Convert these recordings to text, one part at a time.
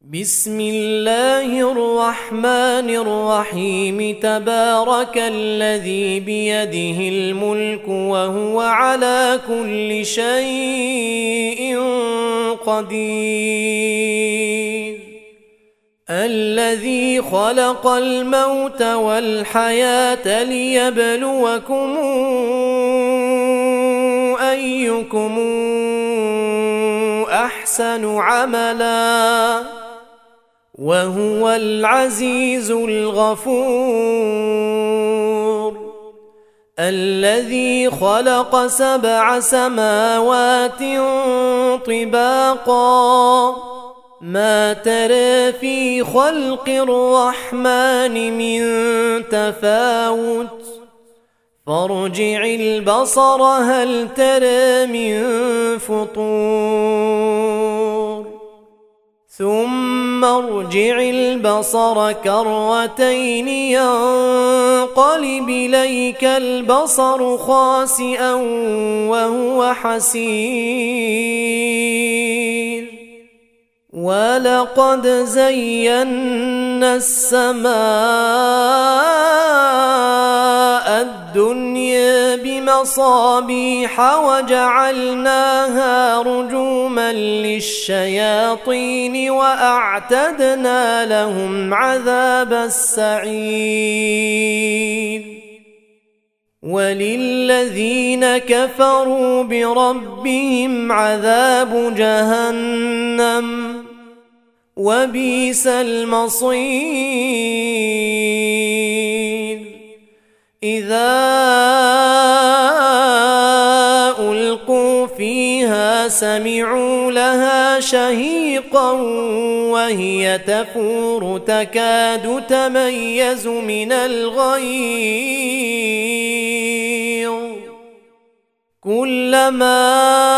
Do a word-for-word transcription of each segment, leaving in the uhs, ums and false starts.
بسم الله الرحمن الرحيم تبارك الذي بيده الملك وهو على كل شيء قدير الذي خلق الموت والحياة ليبلوكم أيكم أحسن عملا وهو العزيز الغفور الذي خلق سبع سماوات طباقا ما ترى في خلق الرحمن من تفاوت فارجع البصر هل ترى من فطور ثم ارجع البصر كرتين ينقلب إليك البصر خاسئا وهو حسير ولقد زينا السماء الدنيا بمصابيح وجعلناها رجوما للشياطين وأعتدنا لهم عذاب السعير وللذين كفروا بربهم عذاب جهنم وبئس المصير إذا ألقوا فيها سمعوا لها شهيقا وهي تفور تكاد تميز من الغيظ كلما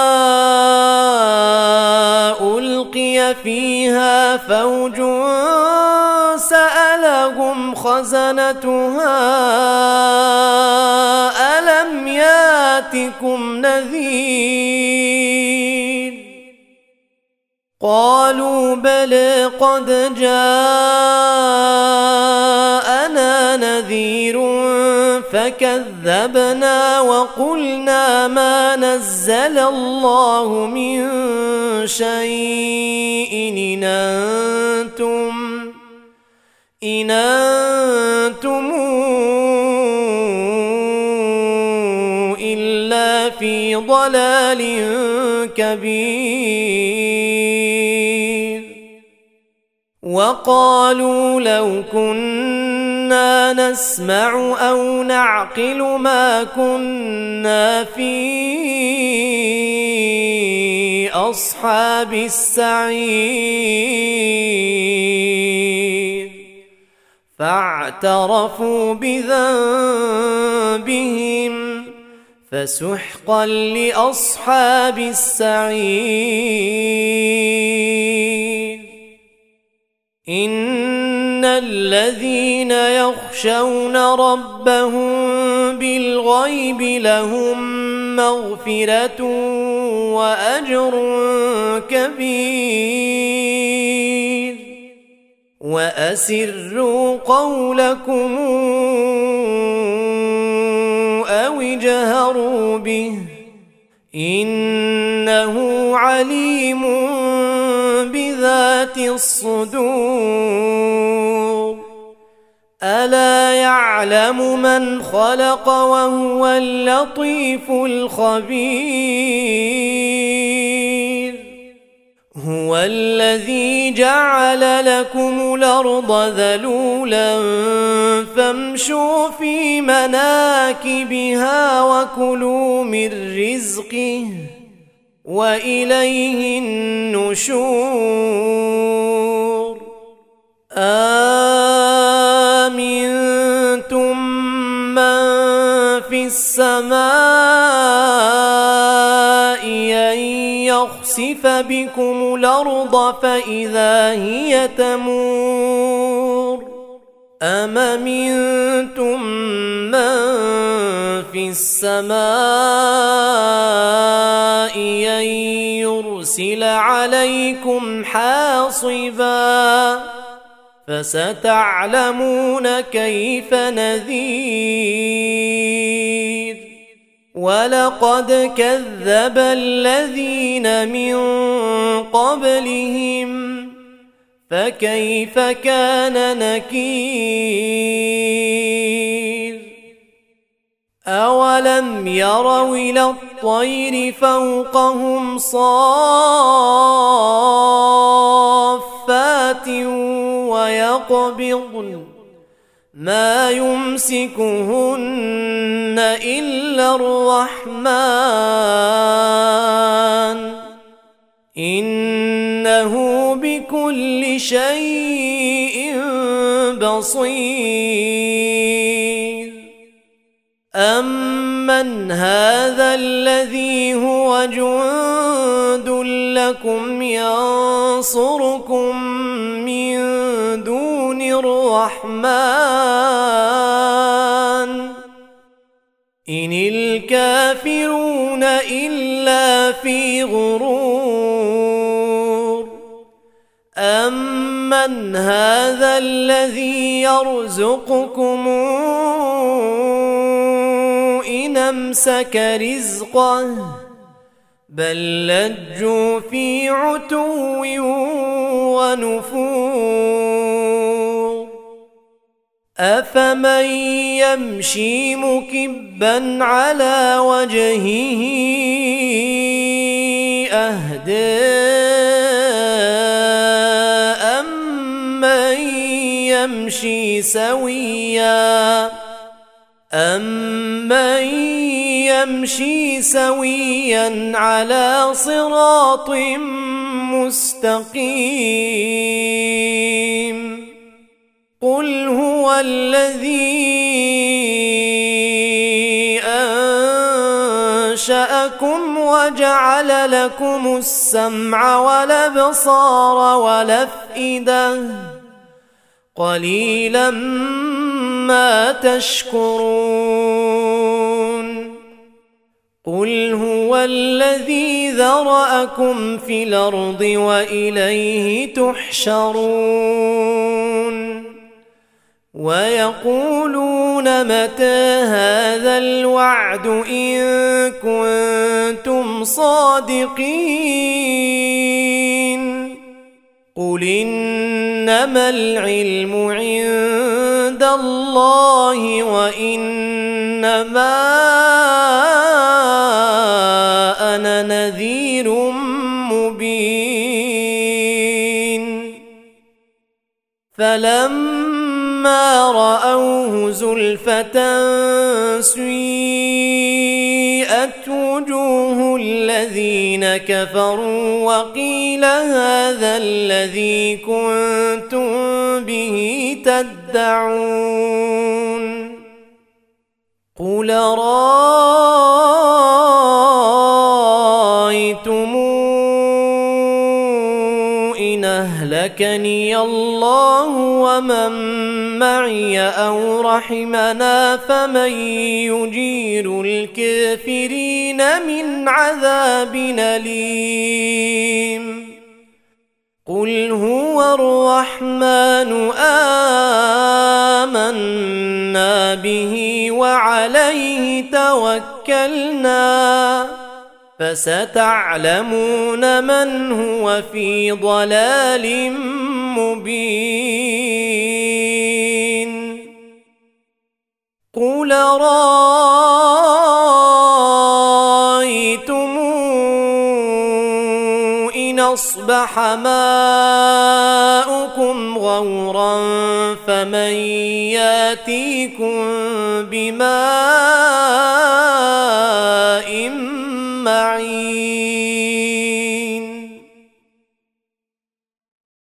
ألقي فيها فوج سألهم خزنتها ألم ياتكم نذير قالوا بلى قد جاءنا نذير فكذبنا وقلنا ما نزل الله من شيء إن أنتم إن أنتم إلا في ضلال كبير وقالوا لو كنا نسمع أو نعقل ما كنا في أصحاب السعير فاعترفوا بذنبهم فسحقا لأصحاب السعير إن الذين يخشون ربهم بالغيب لهم مغفرة وأجر كبير وأسروا قولكم أو اجهروا به إنه عليم بذات الصدور ألا يعلم من خلق وهو اللطيف الخبير هو الذي جعل لكم الأرض ذلولا فامشوا في مناكبها وكلوا من رزقه وإليه النشور آمنتم من في السماء أن يخسف بكم الأرض فإذا هي تمور أم أمنتم من في السماء أن يرسل يرسل عليكم حاصبا فستعلمون كيف نذير ولقد كذب الذين من قبلهم فكيف كان نكير أولم يروا إلى الطير فوقهم صافات ويقبضن ما يمسكهن إلا الرحمن إنه بكل شيء بصير أمن هذا الذي هو جند لكم ينصركم من دون الرحمن إن الكافرون إلا في غرور أمن هذا الذي يرزقكم إن أمسك رزقه بل لجوا في عتو ونفور أفمن يمشي مكبا على وجهه أهدى أمن يمشي سويا أمن يمشي سويا على صراط مستقيم قل هو الذي أنشأكم وجعل لكم السمع والأبصار والأفئدة قليلا ما تشكرون قل هو الذي ذرأكم في الأرض وإليه تحشرون ويقولون متى هذا الوعد إن كنتم صادقين قل إنما العلم عند الله وإنما أنا نذير مبين فلما رأوه زلفة سيئت وجوه الذين كفروا وقيل هذا الذي كنتم به تدعون قل رأيتم إن أهلكني الله ومن معي أو رحمنا فمن يجير الكافرين من عذاب أليم قل هو الرحمن آمنا به وعليه توكلنا فستعلمون من هو في ضلال مبين قل رأيتم إن أصبح ماؤكم غورا فمن ياتيكم بماء